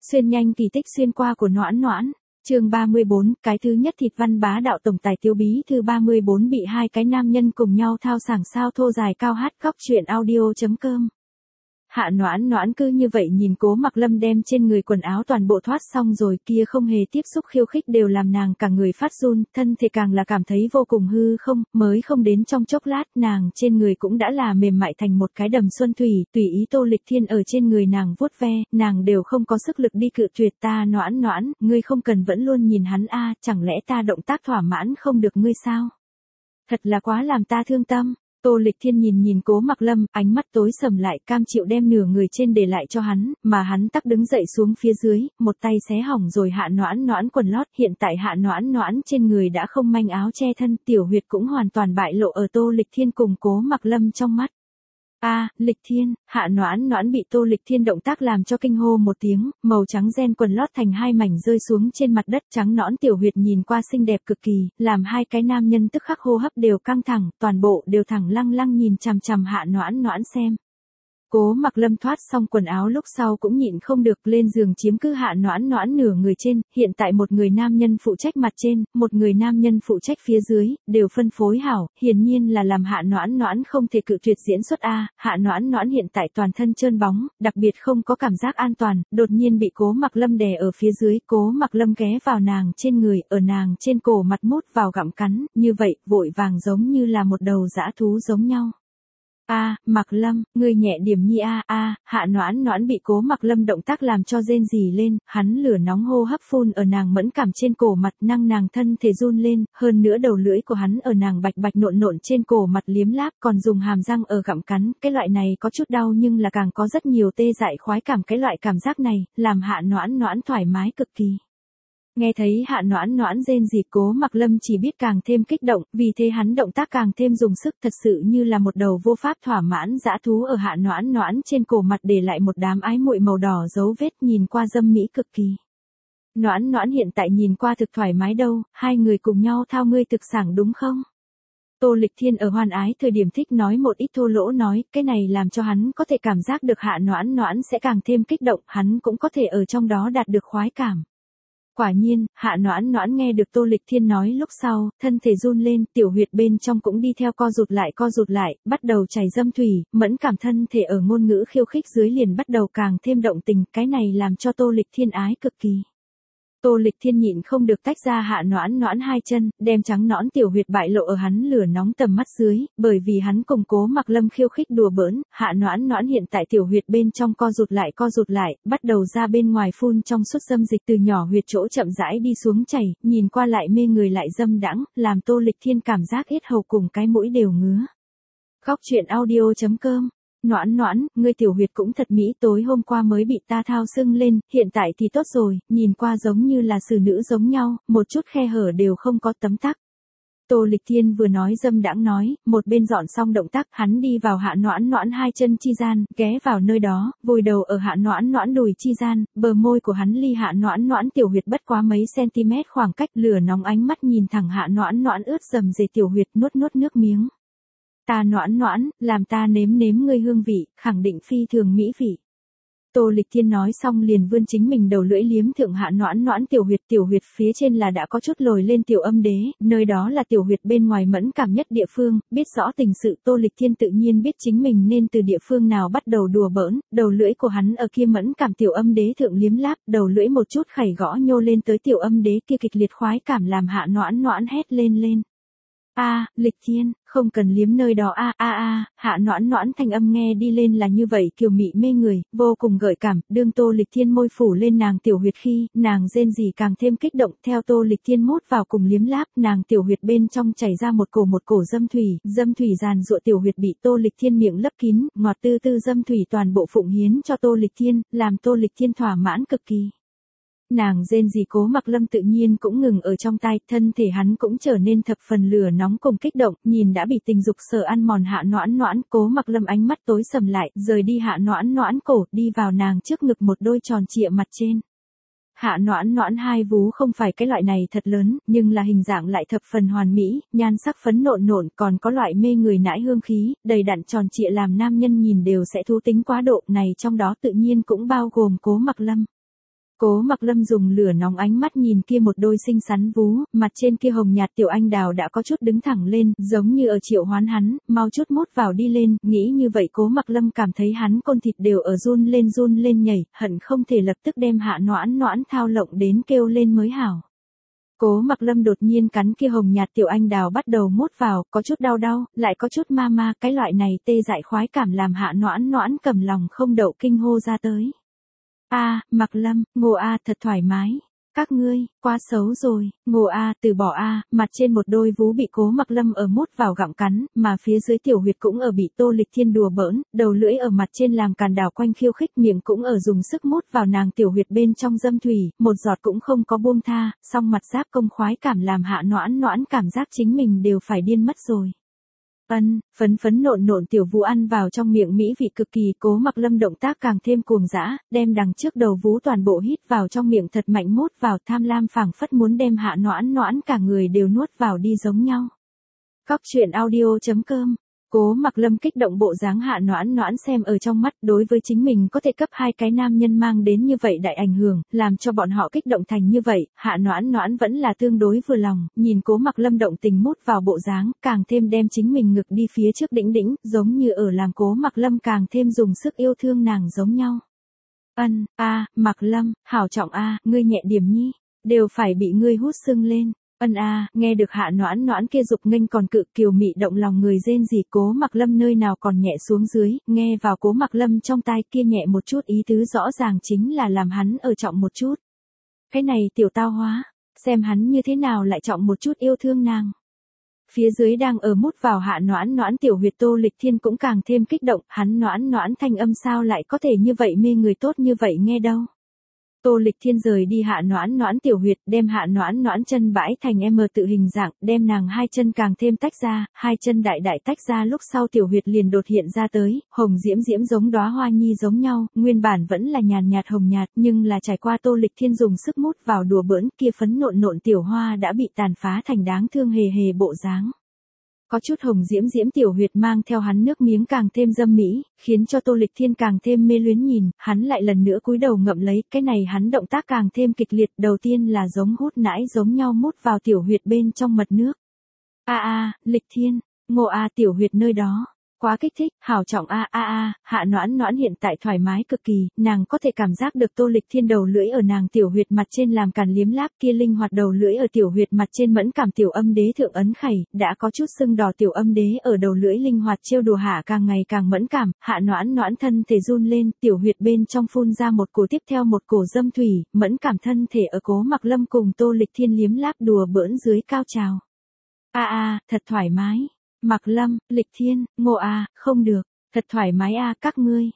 Xuyên nhanh kỳ tích xuyên qua của Noãn Noãn. Chương 34, cái thứ nhất thịt văn bá đạo tổng tài Tiếu Bí thư 34 bị hai cái nam nhân cùng nhau thao sảng sao thô dài cao hát khóc chuyện audio.com. Hạ Noãn Noãn cứ như vậy nhìn Cố Mặc Lâm đem trên người quần áo toàn bộ thoát xong rồi kia không hề tiếp xúc khiêu khích đều làm nàng cả người phát run, thân thể càng là cảm thấy vô cùng hư không, mới không đến trong chốc lát nàng trên người cũng đã là mềm mại thành một cái đầm xuân thủy, tùy ý Tô Lịch Thiên ở trên người nàng vuốt ve, nàng đều không có sức lực đi cự tuyệt ta Noãn Noãn, ngươi không cần vẫn luôn nhìn hắn a, chẳng lẽ ta động tác thỏa mãn không được ngươi sao? Thật là quá làm ta thương tâm. Tô Lịch Thiên nhìn Cố Mặc Lâm, ánh mắt tối sầm lại, cam chịu đem nửa người trên để lại cho hắn, mà hắn tắc đứng dậy xuống phía dưới, một tay xé hỏng rồi Hạ Noãn Noãn quần lót, hiện tại Hạ Noãn Noãn trên người đã không manh áo che thân, tiểu huyệt cũng hoàn toàn bại lộ ở Tô Lịch Thiên cùng Cố Mặc Lâm trong mắt. Lịch Thiên, Hạ Noãn Noãn bị Tô Lịch Thiên động tác làm cho kinh hô một tiếng, màu trắng ren quần lót thành hai mảnh rơi xuống trên mặt đất, trắng nõn tiểu huyệt nhìn qua xinh đẹp cực kỳ, làm hai cái nam nhân tức khắc hô hấp đều căng thẳng, toàn bộ đều thẳng lăng lăng nhìn chằm chằm Hạ Noãn Noãn xem. Cố Mặc Lâm thoát xong quần áo lúc sau cũng nhịn không được lên giường chiếm cứ Hạ Noãn Noãn nửa người trên, hiện tại một người nam nhân phụ trách mặt trên, một người nam nhân phụ trách phía dưới, đều phân phối hảo, hiển nhiên là làm Hạ Noãn Noãn không thể cự tuyệt diễn xuất Hạ Noãn Noãn hiện tại toàn thân trơn bóng, đặc biệt không có cảm giác an toàn, đột nhiên bị Cố Mặc Lâm đè ở phía dưới, Cố Mặc Lâm ghé vào nàng trên người, ở nàng trên cổ mặt mút vào gặm cắn, như vậy, vội vàng giống như là một đầu dã thú giống nhau. Mặc Lâm, ngươi nhẹ điểm nhi Hạ Noãn Noãn bị Cố Mặc Lâm động tác làm cho rên rỉ lên, hắn lửa nóng hô hấp phun ở nàng mẫn cảm trên cổ mặt, năng nàng thân thể run lên, hơn nữa đầu lưỡi của hắn ở nàng bạch bạch nộn nộn trên cổ mặt liếm láp, còn dùng hàm răng ở gặm cắn, cái loại này có chút đau nhưng là càng có rất nhiều tê dại khoái cảm, cái loại cảm giác này, làm Hạ Noãn Noãn thoải mái cực kỳ. Nghe thấy Hạ Noãn Noãn rên rỉ, Cố Mặc Lâm chỉ biết càng thêm kích động, vì thế hắn động tác càng thêm dùng sức, thật sự như là một đầu vô pháp thỏa mãn dã thú ở Hạ Noãn Noãn trên cổ mặt để lại một đám ái muội màu đỏ dấu vết, nhìn qua dâm mỹ cực kỳ. Noãn Noãn hiện tại nhìn qua thực thoải mái đâu, hai người cùng nhau thao ngươi thực sảng đúng không? Tô Lịch Thiên ở hoan ái thời điểm thích nói một ít thô lỗ nói, cái này làm cho hắn có thể cảm giác được Hạ Noãn Noãn sẽ càng thêm kích động, hắn cũng có thể ở trong đó đạt được khoái cảm. Quả nhiên, Hạ Noãn Noãn nghe được Tô Lịch Thiên nói lúc sau, thân thể run lên, tiểu huyệt bên trong cũng đi theo co rụt lại, bắt đầu chảy dâm thủy, mẫn cảm thân thể ở ngôn ngữ khiêu khích dưới liền bắt đầu càng thêm động tình, cái này làm cho Tô Lịch Thiên ái cực kỳ. Tô Lịch Thiên nhịn không được tách ra Hạ Noãn Noãn hai chân, đem trắng nõn tiểu huyệt bại lộ ở hắn lửa nóng tầm mắt dưới, bởi vì hắn cùng Cố Mặc Lâm khiêu khích đùa bỡn, Hạ Noãn Noãn hiện tại tiểu huyệt bên trong co rụt lại, bắt đầu ra bên ngoài phun trong suốt dâm dịch từ nhỏ huyệt chỗ chậm rãi đi xuống chảy, nhìn qua lại mê người lại dâm đãng, làm Tô Lịch Thiên cảm giác yết hầu cùng cái mũi đều ngứa. Khóc chuyện audio.com. Noãn Noãn, ngươi tiểu huyệt cũng thật mỹ, tối hôm qua mới bị ta thao sưng lên, hiện tại thì tốt rồi, nhìn qua giống như là xử nữ giống nhau, một chút khe hở đều không có tấm tắc. Tô Lịch Thiên vừa nói dâm đãng nói, một bên dọn xong động tác, hắn đi vào Hạ Noãn Noãn hai chân chi gian, ghé vào nơi đó, vùi đầu ở Hạ Noãn Noãn đùi chi gian, bờ môi của hắn ly Hạ Noãn Noãn tiểu huyệt bất quá mấy cm khoảng cách, lửa nóng ánh mắt nhìn thẳng Hạ Noãn Noãn ướt dầm dề tiểu huyệt, nuốt nước miếng. Ta Noãn Noãn, làm ta nếm ngươi hương vị, khẳng định phi thường mỹ vị. Tô Lịch Thiên nói xong liền vươn chính mình đầu lưỡi liếm thượng Hạ Noãn Noãn tiểu huyệt phía trên là đã có chút lồi lên tiểu âm đế, nơi đó là tiểu huyệt bên ngoài mẫn cảm nhất địa phương, biết rõ tình sự Tô Lịch Thiên tự nhiên biết chính mình nên từ địa phương nào bắt đầu đùa bỡn, đầu lưỡi của hắn ở kia mẫn cảm tiểu âm đế thượng liếm láp, đầu lưỡi một chút khẩy gõ nhô lên tới tiểu âm đế kia kịch liệt khoái cảm làm Hạ Noãn Noãn hét lên. Lịch Thiên, không cần liếm nơi đó Hạ Noãn Noãn thanh âm nghe đi lên là như vậy kiều mị mê người, vô cùng gợi cảm, đương Tô Lịch Thiên môi phủ lên nàng tiểu huyệt khi, nàng rên rỉ càng thêm kích động, theo Tô Lịch Thiên mút vào cùng liếm láp, nàng tiểu huyệt bên trong chảy ra một cổ dâm thủy giàn giụa tiểu huyệt bị Tô Lịch Thiên miệng lấp kín, ngọt tư dâm thủy toàn bộ phụng hiến cho Tô Lịch Thiên, làm Tô Lịch Thiên thỏa mãn cực kỳ. Nàng rên rỉ Cố Mặc Lâm tự nhiên cũng ngừng ở trong tai, thân thể hắn cũng trở nên thập phần lửa nóng cùng kích động, nhìn đã bị tình dục sở ăn mòn Hạ Noãn Noãn, Cố Mặc Lâm ánh mắt tối sầm lại, rời đi Hạ Noãn Noãn cổ, đi vào nàng trước ngực một đôi tròn trịa mặt trên. Hạ Noãn Noãn hai vú không phải cái loại này thật lớn, nhưng là hình dạng lại thập phần hoàn mỹ, nhan sắc phấn nộn, còn có loại mê người nãi hương khí, đầy đặn tròn trịa làm nam nhân nhìn đều sẽ thú tính quá độ, này trong đó tự nhiên cũng bao gồm Cố Mặc Lâm. Cố Mặc Lâm dùng lửa nóng ánh mắt nhìn kia một đôi xinh xắn vú, mặt trên kia hồng nhạt tiểu anh đào đã có chút đứng thẳng lên, giống như ở triệu hoán hắn, mau chút mốt vào đi lên, nghĩ như vậy Cố Mặc Lâm cảm thấy hắn côn thịt đều ở run lên nhảy, hận không thể lập tức đem Hạ Noãn Noãn thao lộng đến kêu lên mới hảo. Cố Mặc Lâm đột nhiên cắn kia hồng nhạt tiểu anh đào bắt đầu mốt vào, có chút đau, lại có chút ma, cái loại này tê dại khoái cảm làm Hạ Noãn Noãn cầm lòng không đậu kinh hô ra tới. A, Mặc Lâm, Ngô A thật thoải mái. Các ngươi, quá xấu rồi, Ngô A từ bỏ A, mặt trên một đôi vú bị Cố Mặc Lâm ở mốt vào gặm cắn, mà phía dưới tiểu huyệt cũng ở bị Tô Lịch Thiên đùa bỡn, đầu lưỡi ở mặt trên làm càn đảo quanh khiêu khích, miệng cũng ở dùng sức mốt vào nàng tiểu huyệt bên trong dâm thủy, một giọt cũng không có buông tha, song mặt giáp công khoái cảm làm Hạ Noãn Noãn cảm giác chính mình đều phải điên mất rồi. Phấn nộn tiểu vú ăn vào trong miệng mỹ vị cực kỳ, Cố Mặc Lâm động tác càng thêm cuồng dã, đem đằng trước đầu vú toàn bộ hít vào trong miệng thật mạnh mốt vào, tham lam phảng phất muốn đem Hạ Noãn Noãn cả người đều nuốt vào đi giống nhau. Cóc truyện audio.com. Cố Mặc Lâm kích động bộ dáng Hạ Noãn Noãn xem ở trong mắt, đối với chính mình có thể cấp hai cái nam nhân mang đến như vậy đại ảnh hưởng, làm cho bọn họ kích động thành như vậy, Hạ Noãn Noãn vẫn là tương đối vừa lòng, nhìn Cố Mặc Lâm động tình mút vào bộ dáng, càng thêm đem chính mình ngực đi phía trước đĩnh, giống như ở làm Cố Mặc Lâm càng thêm dùng sức yêu thương nàng giống nhau. Mặc Lâm, hảo trọng ngươi nhẹ điểm nhi, đều phải bị ngươi hút sưng lên. Nghe được Hạ Noãn Noãn kia dục nghênh còn cự kiều mị động lòng người rên rỉ, Cố Mặc Lâm nơi nào còn nhẹ xuống dưới, nghe vào Cố Mặc Lâm trong tai kia nhẹ một chút ý tứ rõ ràng chính là làm hắn ở trọng một chút. Cái này tiểu tao hóa, xem hắn như thế nào lại trọng một chút yêu thương nàng. Phía dưới đang ở mút vào Hạ Noãn Noãn tiểu huyệt Tô Lịch Thiên cũng càng thêm kích động, hắn Noãn Noãn thanh âm sao lại có thể như vậy mê người tốt như vậy nghe đâu. Tô Lịch Thiên rời đi Hạ Noãn Noãn tiểu huyệt, đem Hạ Noãn Noãn chân bãi thành M tự hình dạng, đem nàng hai chân càng thêm tách ra, hai chân đại tách ra lúc sau tiểu huyệt liền đột hiện ra tới, hồng diễm giống đóa hoa nhi giống nhau, nguyên bản vẫn là nhàn nhạt hồng nhạt, nhưng là trải qua Tô Lịch Thiên dùng sức mút vào đùa bỡn, kia phấn nộn tiểu hoa đã bị tàn phá thành đáng thương hề bộ dáng. Có chút hồng diễm tiểu huyệt mang theo hắn nước miếng càng thêm dâm mỹ, khiến cho Tô Lịch Thiên càng thêm mê luyến nhìn, hắn lại lần nữa cúi đầu ngậm lấy, cái này hắn động tác càng thêm kịch liệt, đầu tiên là giống hút nãi giống nhau mút vào tiểu huyệt bên trong mật nước. Lịch Thiên, Ngô tiểu huyệt nơi đó. Quá kích thích, hảo trọng Hạ Noãn Noãn hiện tại thoải mái cực kỳ, nàng có thể cảm giác được Tô Lịch Thiên đầu lưỡi ở nàng tiểu huyệt mặt trên làm càn liếm láp, kia linh hoạt đầu lưỡi ở tiểu huyệt mặt trên mẫn cảm tiểu âm đế thượng ấn khẩy, đã có chút sưng đỏ tiểu âm đế ở đầu lưỡi linh hoạt trêu đùa hạ càng ngày càng mẫn cảm, Hạ Noãn Noãn thân thể run lên, tiểu huyệt bên trong phun ra một cổ tiếp theo một cổ dâm thủy, mẫn cảm thân thể ở Cố Mặc Lâm cùng Tô Lịch Thiên liếm láp đùa bỡn dưới cao trào. Thật thoải mái. Mặc Lâm, Lịch Thiên, Ngô không được, thật thoải mái các ngươi.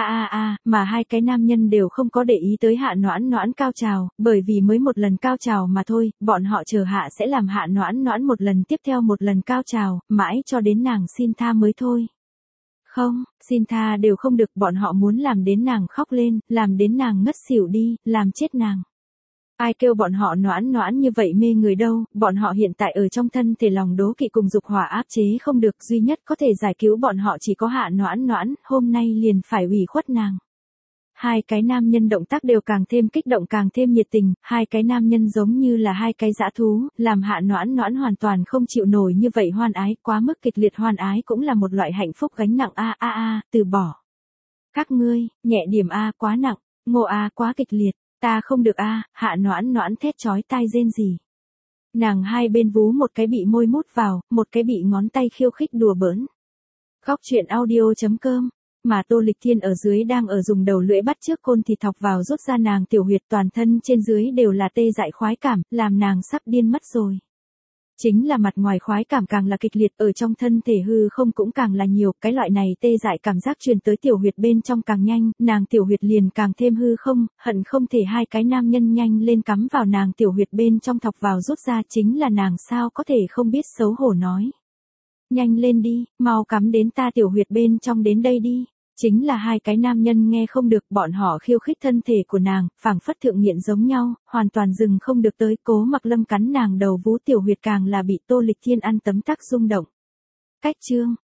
Mà hai cái nam nhân đều không có để ý tới Hạ Noãn Noãn cao trào, bởi vì mới một lần cao trào mà thôi, bọn họ chờ hạ sẽ làm Hạ Noãn Noãn một lần tiếp theo một lần cao trào, mãi cho đến nàng xin tha mới thôi. Không, xin tha đều không được, bọn họ muốn làm đến nàng khóc lên, làm đến nàng ngất xỉu đi, làm chết nàng. Ai kêu bọn họ Noãn Noãn như vậy mê người đâu, bọn họ hiện tại ở trong thân thể lòng đố kỵ cùng dục hỏa áp chế không được, duy nhất có thể giải cứu bọn họ chỉ có Hạ Noãn Noãn, hôm nay liền phải ủy khuất nàng. Hai cái nam nhân động tác đều càng thêm kích động càng thêm nhiệt tình, hai cái nam nhân giống như là hai cái dã thú, làm Hạ Noãn Noãn hoàn toàn không chịu nổi như vậy hoan ái, quá mức kịch liệt hoan ái cũng là một loại hạnh phúc gánh nặng từ bỏ. Các ngươi, nhẹ điểm quá nặng, Ngô quá kịch liệt. Ta không được Hạ Noãn Noãn thét chói tai rên rỉ. Nàng hai bên vú một cái bị môi mút vào, một cái bị ngón tay khiêu khích đùa bỡn. Cóc truyện audio.com. Mà Tô Lịch Thiên ở dưới đang ở dùng đầu lưỡi bắt trước côn thịt thọc vào rút ra nàng tiểu huyệt, toàn thân trên dưới đều là tê dại khoái cảm, làm nàng sắp điên mất rồi. Chính là mặt ngoài khoái cảm càng là kịch liệt, ở trong thân thể hư không cũng càng là nhiều, cái loại này tê dại cảm giác truyền tới tiểu huyệt bên trong càng nhanh, nàng tiểu huyệt liền càng thêm hư không, hận không thể hai cái nam nhân nhanh lên cắm vào nàng tiểu huyệt bên trong thọc vào rút ra, chính là nàng sao có thể không biết xấu hổ nói. Nhanh lên đi, mau cắm đến ta tiểu huyệt bên trong đến đây đi. Chính là hai cái nam nhân nghe không được, bọn họ khiêu khích thân thể của nàng, phảng phất thượng nghiện giống nhau, hoàn toàn dừng không được tới. Cố Mặc Lâm cắn nàng đầu vú tiểu huyệt càng là bị Tô Lịch Thiên ăn tấm tắc rung động. Cách chương